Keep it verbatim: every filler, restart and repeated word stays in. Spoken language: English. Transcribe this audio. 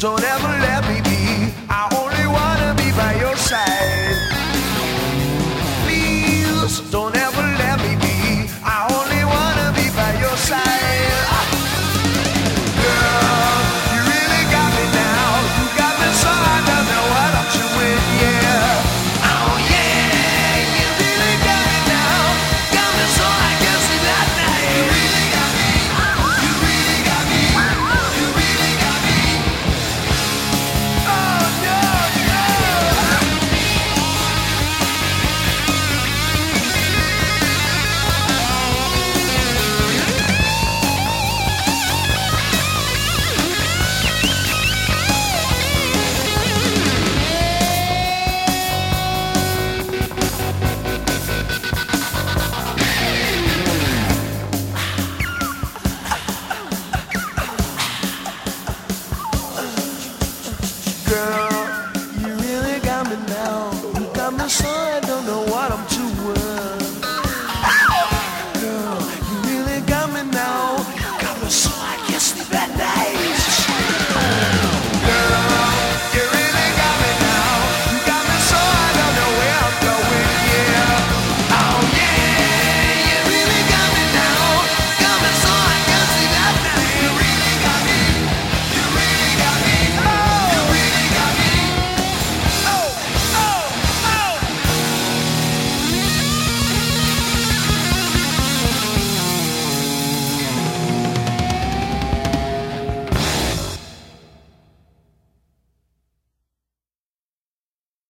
don't ever let me be. I only wanna be by your side. Please, don't ever let me be. I only wanna be by your side. Girl, you really got me now. You got me so I don't know what I'm doing, yeah. Oh yeah, you really got me now. Got me so I can see that night. You really got me. You really got me. You really got me. Oh no, no. Girl, you really got me now. You got me so I don't know what I'm